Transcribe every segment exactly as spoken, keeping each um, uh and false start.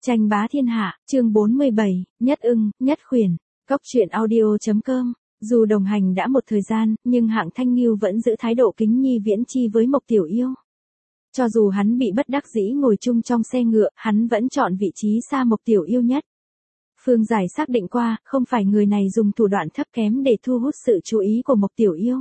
Tranh bá thiên hạ, chương bốn mươi bảy, nhất ưng, nhất khuyển. Cóc truyện audio chấm com. Dù đồng hành đã một thời gian, nhưng Hạng Thanh Nghiêu vẫn giữ thái độ kính nhi viễn chi với Mộc Tiểu Yêu. Cho dù hắn bị bất đắc dĩ ngồi chung trong xe ngựa, hắn vẫn chọn vị trí xa Mộc Tiểu Yêu nhất. Phương Giải xác định qua, không phải người này dùng thủ đoạn thấp kém để thu hút sự chú ý của Mộc Tiểu Yêu.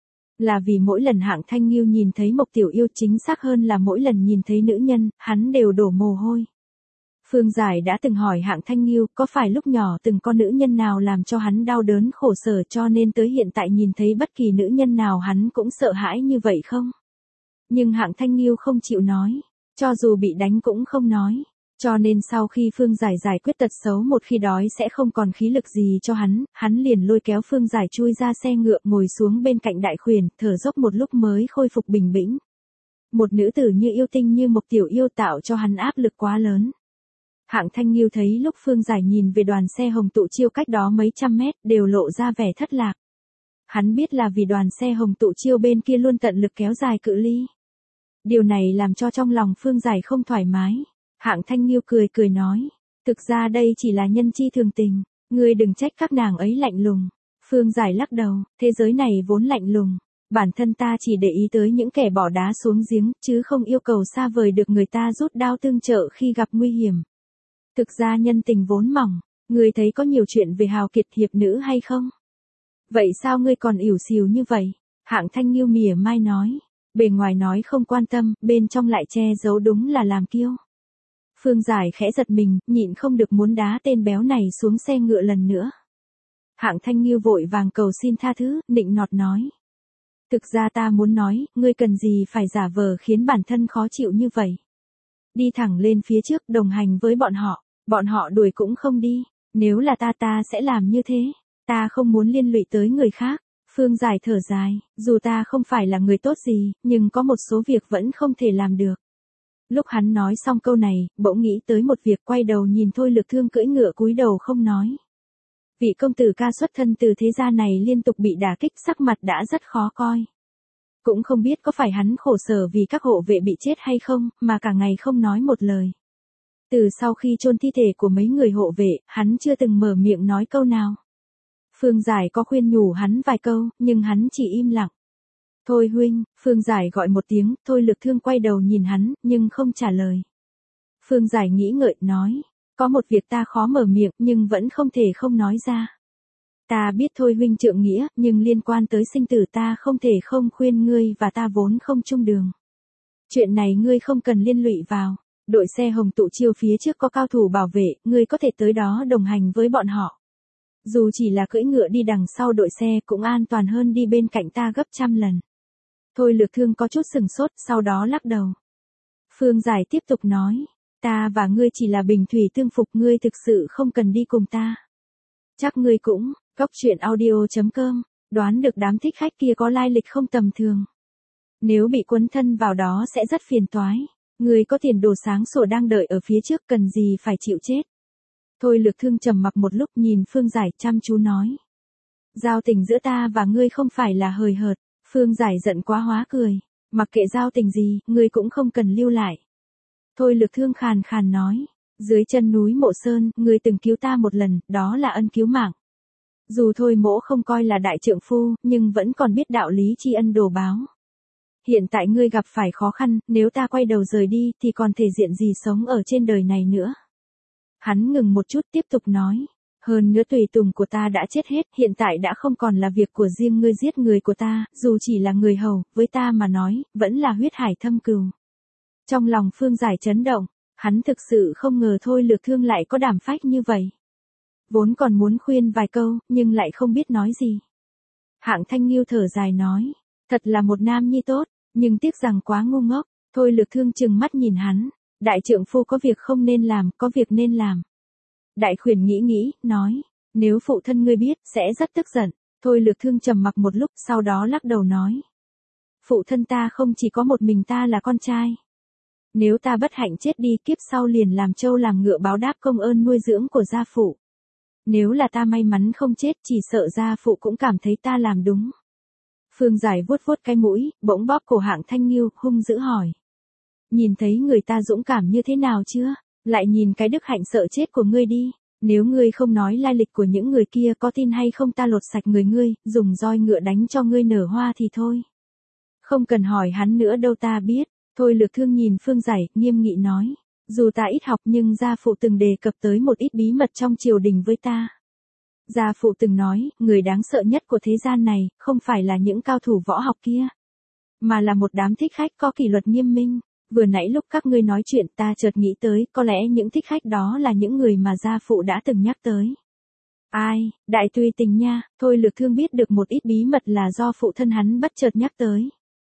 Là vì mỗi lần Hạng Thanh Nghiêu nhìn thấy Mộc Tiểu Yêu, chính xác hơn là mỗi lần nhìn thấy nữ nhân, hắn đều đổ mồ hôi. Phương Giải đã từng hỏi Hạng Thanh Nghiêu có phải lúc nhỏ từng có nữ nhân nào làm cho hắn đau đớn khổ sở cho nên tới hiện tại nhìn thấy bất kỳ nữ nhân nào hắn cũng sợ hãi như vậy không? Nhưng Hạng Thanh Nghiêu không chịu nói, cho dù bị đánh cũng không nói. Cho nên sau khi Phương Giải giải quyết tật xấu một khi đói sẽ không còn khí lực gì cho hắn, hắn liền lôi kéo Phương Giải chui ra xe ngựa ngồi xuống bên cạnh đại khuyển, thở dốc một lúc mới khôi phục bình tĩnh. Một nữ tử như yêu tinh như Mộc Tiểu Yêu tạo cho hắn áp lực quá lớn. Hạng Thanh Nghiêu thấy lúc Phương Giải nhìn về đoàn xe Hồng Tụ Chiêu cách đó mấy trăm mét đều lộ ra vẻ thất lạc. Hắn biết là vì đoàn xe Hồng Tụ Chiêu bên kia luôn tận lực kéo dài cự ly. Điều này làm cho trong lòng Phương Giải không thoải mái. Hạng Thanh Nghiêu cười cười nói, thực ra đây chỉ là nhân chi thường tình, ngươi đừng trách các nàng ấy lạnh lùng. Phương Giải lắc đầu, thế giới này vốn lạnh lùng, bản thân ta chỉ để ý tới những kẻ bỏ đá xuống giếng, chứ không yêu cầu xa vời được người ta rút đao tương trợ khi gặp nguy hiểm. Thực ra nhân tình vốn mỏng, ngươi thấy có nhiều chuyện về hào kiệt hiệp nữ hay không? Vậy sao ngươi còn ỉu xìu như vậy? Hạng Thanh Nghiêu mỉa mai nói, bề ngoài nói không quan tâm, bên trong lại che giấu đúng là làm kiêu. Phương Giải khẽ giật mình, nhịn không được muốn đá tên béo này xuống xe ngựa lần nữa. Hạng Thanh Nghiêu vội vàng cầu xin tha thứ, nịnh nọt nói. Thực ra ta muốn nói, ngươi cần gì phải giả vờ khiến bản thân khó chịu như vậy. Đi thẳng lên phía trước đồng hành với bọn họ, bọn họ đuổi cũng không đi, nếu là ta ta sẽ làm như thế, ta không muốn liên lụy tới người khác. Phương Giải thở dài, dù ta không phải là người tốt gì, nhưng có một số việc vẫn không thể làm được. Lúc hắn nói xong câu này, bỗng nghĩ tới một việc, quay đầu nhìn Thôi Lược Thương cưỡi ngựa cúi đầu không nói. Vị công tử ca xuất thân từ thế gia này liên tục bị đả kích, sắc mặt đã rất khó coi. Cũng không biết có phải hắn khổ sở vì các hộ vệ bị chết hay không, mà cả ngày không nói một lời. Từ sau khi chôn thi thể của mấy người hộ vệ, hắn chưa từng mở miệng nói câu nào. Phương Giải có khuyên nhủ hắn vài câu, nhưng hắn chỉ im lặng. Thôi huynh, Phương Giải gọi một tiếng, Thôi Lược Thương quay đầu nhìn hắn, nhưng không trả lời. Phương Giải nghĩ ngợi, nói, có một việc ta khó mở miệng, nhưng vẫn không thể không nói ra. Ta biết Thôi huynh trượng nghĩa, nhưng liên quan tới sinh tử ta không thể không khuyên ngươi và ta vốn không chung đường. Chuyện này ngươi không cần liên lụy vào, đội xe Hồng Tụ Chiêu phía trước có cao thủ bảo vệ, ngươi có thể tới đó đồng hành với bọn họ. Dù chỉ là cưỡi ngựa đi đằng sau đội xe cũng an toàn hơn đi bên cạnh ta gấp trăm lần. Thôi Lược Thương có chút sừng sốt, sau đó lắc đầu. Phương Giải tiếp tục nói, ta và ngươi chỉ là bình thủy tương phục, ngươi thực sự không cần đi cùng ta. Chắc ngươi cũng, cóc truyện audio chấm com, đoán được đám thích khách kia có lai lịch không tầm thường. Nếu bị quấn thân vào đó sẽ rất phiền toái, ngươi có tiền đồ sáng sủa đang đợi ở phía trước, cần gì phải chịu chết. Thôi Lược Thương trầm mặc một lúc nhìn Phương Giải chăm chú nói. Giao tình giữa ta và ngươi không phải là hời hợt. Phương Giải giận quá hóa cười, mặc kệ giao tình gì, ngươi cũng không cần lưu lại. Thôi Lược Thương khàn khàn nói, dưới chân núi Mộ Sơn, ngươi từng cứu ta một lần, đó là ân cứu mạng. Dù Thôi mỗ không coi là đại trượng phu, nhưng vẫn còn biết đạo lý tri ân đồ báo. Hiện tại ngươi gặp phải khó khăn, nếu ta quay đầu rời đi thì còn thể diện gì sống ở trên đời này nữa. Hắn ngừng một chút tiếp tục nói. Hơn nữa tùy tùng của ta đã chết hết, hiện tại đã không còn là việc của riêng ngươi giết người của ta, dù chỉ là người hầu, với ta mà nói, vẫn là huyết hải thâm cừu. Trong lòng Phương Giải chấn động, hắn thực sự không ngờ Thôi Lược Thương lại có đảm phách như vậy. Vốn còn muốn khuyên vài câu, nhưng lại không biết nói gì. Hạng Thanh Nghiêu thở dài nói, thật là một nam nhi tốt, nhưng tiếc rằng quá ngu ngốc. Thôi Lược Thương trừng mắt nhìn hắn, đại trượng phu có việc không nên làm, có việc nên làm. Đại khuyển nghĩ nghĩ, nói, nếu phụ thân ngươi biết, sẽ rất tức giận. Thôi Lược Thương trầm mặc một lúc, sau đó lắc đầu nói. Phụ thân ta không chỉ có một mình ta là con trai. Nếu ta bất hạnh chết đi, kiếp sau liền làm trâu làm ngựa báo đáp công ơn nuôi dưỡng của gia phụ. Nếu là ta may mắn không chết, chỉ sợ gia phụ cũng cảm thấy ta làm đúng. Phương Giải vuốt vuốt cái mũi, bỗng bóp cổ Hạng Thanh Nghiêu, hung dữ hỏi. Nhìn thấy người ta dũng cảm như thế nào chưa? Lại nhìn cái đức hạnh sợ chết của ngươi đi. Nếu ngươi không nói lai lịch của những người kia có tin hay không ta lột sạch người ngươi, dùng roi ngựa đánh cho ngươi nở hoa thì thôi. Không cần hỏi hắn nữa đâu ta biết. Thôi Lược Thương nhìn Phương Giải, nghiêm nghị nói. Dù ta ít học nhưng gia phụ từng đề cập tới một ít bí mật trong triều đình với ta. Gia phụ từng nói, người đáng sợ nhất của thế gian này, không phải là những cao thủ võ học kia. Mà là một đám thích khách có kỷ luật nghiêm minh. Vừa nãy lúc các ngươi nói chuyện ta chợt nghĩ tới, có lẽ những thích khách đó là những người mà gia phụ đã từng nhắc tới. Ai, Đại Tùy Tình nha, Thôi Lược Thương biết được một ít bí mật là do phụ thân hắn bất chợt nhắc tới.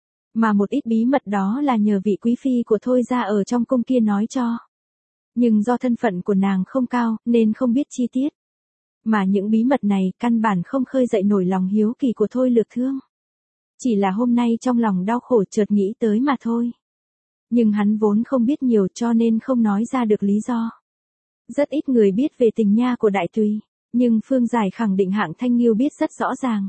Mà một ít bí mật đó là nhờ vị quý phi của Thôi gia ở trong cung kia nói cho. Nhưng do thân phận của nàng không cao, nên không biết chi tiết. Mà những bí mật này căn bản không khơi dậy nổi lòng hiếu kỳ của Thôi Lược Thương. Chỉ là hôm nay trong lòng đau khổ chợt nghĩ tới mà thôi. Nhưng hắn vốn không biết nhiều cho nên không nói ra được lý do. Rất ít người biết về tình nha của Đại Tùy, nhưng Phương Giải khẳng định Hạng Thanh Nghiêu biết rất rõ ràng.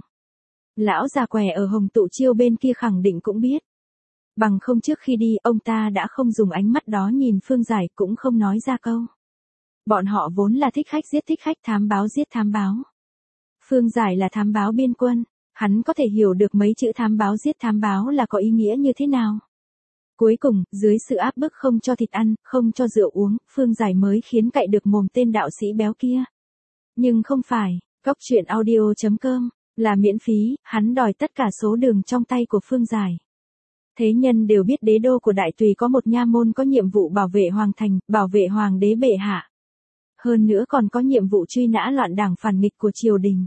Lão già què ở Hồng Tụ Chiêu bên kia khẳng định cũng biết. Bằng không trước khi đi ông ta đã không dùng ánh mắt đó nhìn Phương Giải cũng không nói ra câu. Bọn họ vốn là thích khách giết thích khách, thám báo giết thám báo. Phương Giải là thám báo biên quân, hắn có thể hiểu được mấy chữ thám báo giết thám báo là có ý nghĩa như thế nào. Cuối cùng, dưới sự áp bức không cho thịt ăn, không cho rượu uống, Phương Giải mới khiến cậy được mồm tên đạo sĩ béo kia. Nhưng không phải, Cóc Truyện Audio chấm com, là miễn phí, hắn đòi tất cả số đường trong tay của Phương Giải. Thế nhân đều biết đế đô của Đại Tùy có một nha môn có nhiệm vụ bảo vệ hoàng thành, bảo vệ hoàng đế bệ hạ. Hơn nữa còn có nhiệm vụ truy nã loạn đảng phản nghịch của triều đình.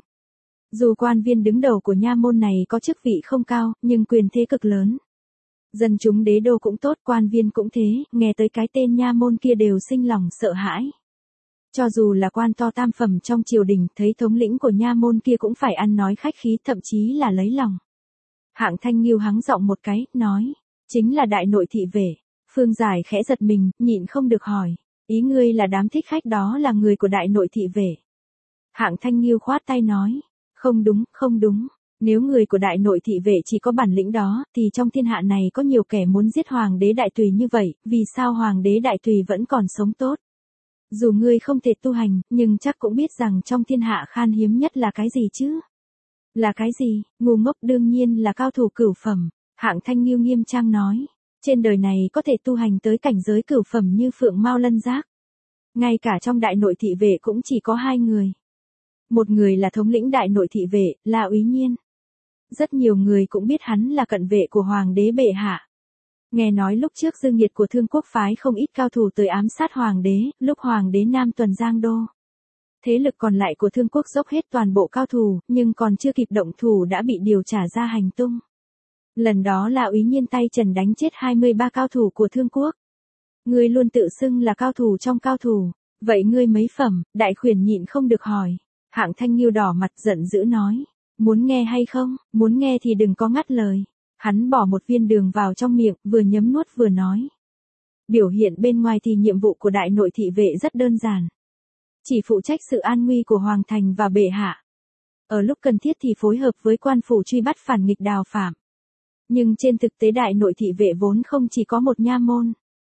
Dù quan viên đứng đầu của nha môn này có chức vị không cao, nhưng quyền thế cực lớn. Dân chúng đế đô cũng tốt, quan viên cũng thế, nghe tới cái tên nha môn kia đều sinh lòng sợ hãi. Cho dù là quan to tam phẩm trong triều đình, thấy thống lĩnh của nha môn kia cũng phải ăn nói khách khí, thậm chí là lấy lòng. Hạng Thanh Nghiêu hắng giọng một cái, nói, chính là đại nội thị vệ. Phương Giải khẽ giật mình, nhịn không được hỏi, ý ngươi là đám thích khách đó là người của đại nội thị vệ. Hạng Thanh Nghiêu khoát tay nói, không đúng, không đúng. Nếu người của đại nội thị vệ chỉ có bản lĩnh đó, thì trong thiên hạ này có nhiều kẻ muốn giết hoàng đế Đại Tùy như vậy, vì sao hoàng đế Đại Tùy vẫn còn sống tốt? Dù ngươi không thể tu hành, nhưng chắc cũng biết rằng trong thiên hạ khan hiếm nhất là cái gì chứ? Là cái gì? Ngu ngốc, đương nhiên là cao thủ cửu phẩm. Hạng Thanh Nghiêu nghiêm trang nói, trên đời này có thể tu hành tới cảnh giới cửu phẩm như Phượng Mao Lân Giác. Ngay cả trong đại nội thị vệ cũng chỉ có hai người. Một người là thống lĩnh đại nội thị vệ, là Úy Nhiên. Rất nhiều người cũng biết hắn là cận vệ của hoàng đế bệ hạ. Nghe nói lúc trước Dương Nhiệt của Thương Quốc phái không ít cao thủ tới ám sát hoàng đế, lúc hoàng đế Nam tuần Giang Đô. Thế lực còn lại của Thương Quốc dốc hết toàn bộ cao thủ, nhưng còn chưa kịp động thủ đã bị điều trả ra hành tung. Lần đó là Úy Nhiên tay trần đánh chết hai mươi ba cao thủ của Thương Quốc. Ngươi luôn tự xưng là cao thủ trong cao thủ, vậy ngươi mấy phẩm? Đại Khuyển nhịn không được hỏi. Hạng Thanh Nghiêu đỏ mặt giận dữ nói, muốn nghe hay không? Muốn nghe thì đừng có ngắt lời. Hắn bỏ một viên đường vào trong miệng, vừa nhấm nuốt vừa nói. Biểu hiện bên ngoài thì nhiệm vụ của đại nội thị vệ rất đơn giản. Chỉ phụ trách sự an nguy của hoàng thành và bệ hạ. Ở lúc cần thiết thì phối hợp với quan phủ truy bắt phản nghịch đào phạm. Nhưng trên thực tế đại nội thị vệ vốn không chỉ có một nha môn,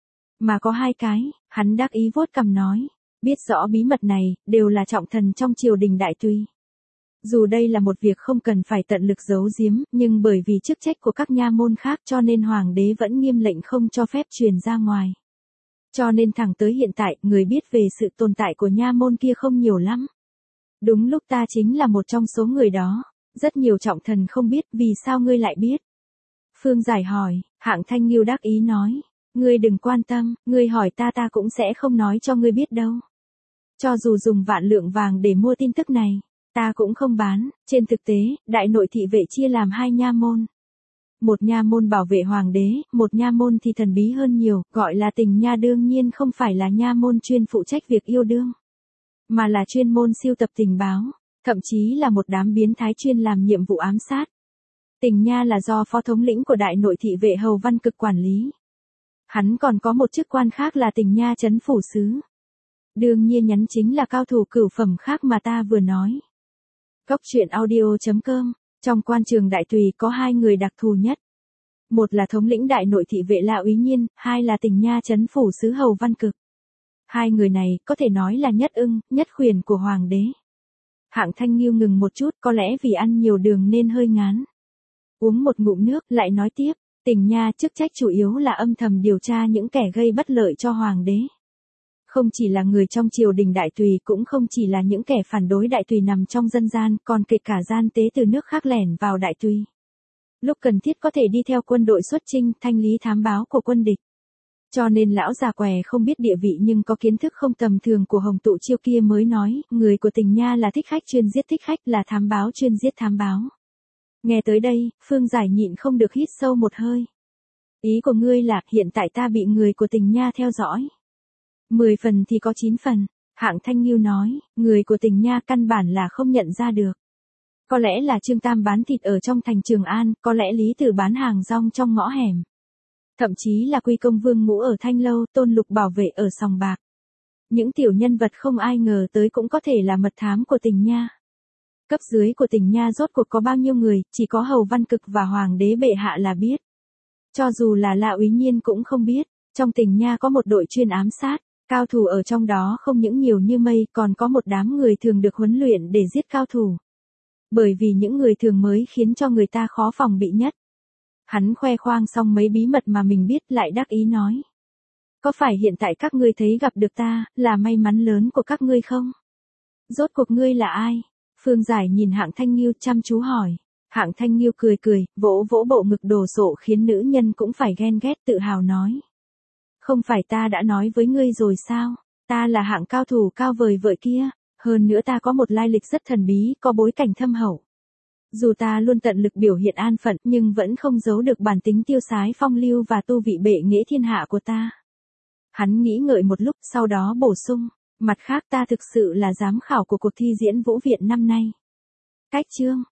mà có hai cái. Hắn đắc ý vuốt cằm nói, biết rõ bí mật này, đều là trọng thần trong triều đình Đại Tùy. Dù đây là một việc không cần phải tận lực giấu giếm, nhưng bởi vì chức trách của các nha môn khác cho nên hoàng đế vẫn nghiêm lệnh không cho phép truyền ra ngoài. Cho nên thẳng tới hiện tại, người biết về sự tồn tại của nha môn kia không nhiều lắm. Đúng lúc ta chính là một trong số người đó. Rất nhiều trọng thần không biết, vì sao ngươi lại biết? Phương Giải hỏi. Hạng Thanh Nghiêu đắc ý nói, ngươi đừng quan tâm, ngươi hỏi ta ta cũng sẽ không nói cho ngươi biết đâu. Cho dù dùng vạn lượng vàng để mua tin tức này, ta cũng không bán. Trên thực tế, đại nội thị vệ chia làm hai nha môn. Một nha môn bảo vệ hoàng đế, một nha môn thì thần bí hơn nhiều, gọi là tình nha, đương nhiên không phải là nha môn chuyên phụ trách việc yêu đương, mà là chuyên môn siêu tập tình báo, thậm chí là một đám biến thái chuyên làm nhiệm vụ ám sát. Tình nha là do phó thống lĩnh của đại nội thị vệ Hầu Văn Cực quản lý. Hắn còn có một chức quan khác là tình nha trấn phủ sứ. Đương nhiên nhắn chính là cao thủ cửu phẩm khác mà ta vừa nói. Cóc Truyện Audio chấm com. Trong quan trường Đại Tùy có hai người đặc thù nhất. Một là thống lĩnh đại nội thị vệ là Úy Nhiên, hai là tình nha trấn phủ sứ Hầu Văn Cực. Hai người này có thể nói là nhất ưng, nhất khuyển của hoàng đế. Hạng Thanh Nghiêu ngừng một chút, có lẽ vì ăn nhiều đường nên hơi ngán. Uống một ngụm nước, lại nói tiếp, Tình Nha chức trách chủ yếu là âm thầm điều tra những kẻ gây bất lợi cho hoàng đế. Không chỉ là người trong triều đình đại tùy, cũng không chỉ là những kẻ phản đối đại tùy nằm trong dân gian, còn kể cả gian tế từ nước khác lẻn vào đại tùy. Lúc cần thiết có thể đi theo quân đội xuất chinh, thanh lý thám báo của quân địch. Cho nên lão già què không biết địa vị nhưng có kiến thức không tầm thường của Hồng Tụ Chiêu kia mới nói, người của Tình Nha là thích khách chuyên giết thích khách, là thám báo chuyên giết thám báo. Nghe tới đây, Phương Giải nhịn không được hít sâu một hơi. Ý của ngươi là, hiện tại ta bị người của Tình Nha theo dõi. Mười phần thì có chín phần, Hạng Thanh Nghiêu nói, người của Tình Nha căn bản là không nhận ra được. Có lẽ là Trương Tam bán thịt ở trong thành Trường An, có lẽ Lý Tử bán hàng rong trong ngõ hẻm. Thậm chí là Quy Công Vương Ngũ ở Thanh Lâu, Tôn Lục bảo vệ ở Sòng Bạc. Những tiểu nhân vật không ai ngờ tới cũng có thể là mật thám của Tình Nha. Cấp dưới của Tình Nha rốt cuộc có bao nhiêu người, chỉ có Hầu Văn Cực và Hoàng đế bệ hạ là biết. Cho dù là La Úy Nhiên cũng không biết, trong Tình Nha có một đội chuyên ám sát, cao thủ ở trong đó không những nhiều như mây, còn có một đám người thường được huấn luyện để giết cao thủ. Bởi vì những người thường mới khiến cho người ta khó phòng bị nhất. Hắn khoe khoang xong mấy bí mật mà mình biết, lại đắc ý nói. Có phải hiện tại các ngươi thấy gặp được ta, là may mắn lớn của các ngươi không? Rốt cuộc ngươi là ai? Phương Giải nhìn Hạng Thanh Nghiêu chăm chú hỏi. Hạng Thanh Nghiêu cười cười, vỗ vỗ bộ ngực đồ sộ khiến nữ nhân cũng phải ghen ghét, tự hào nói. Không phải ta đã nói với ngươi rồi sao? Ta là hạng cao thủ cao vời vợi kia, hơn nữa ta có một lai lịch rất thần bí, có bối cảnh thâm hậu. Dù ta luôn tận lực biểu hiện an phận nhưng vẫn không giấu được bản tính tiêu sái phong lưu và tu vị bệ nghệ thiên hạ của ta. Hắn nghĩ ngợi một lúc sau đó bổ sung, mặt khác ta thực sự là giám khảo của cuộc thi diễn Vũ Viện năm nay. Cách chương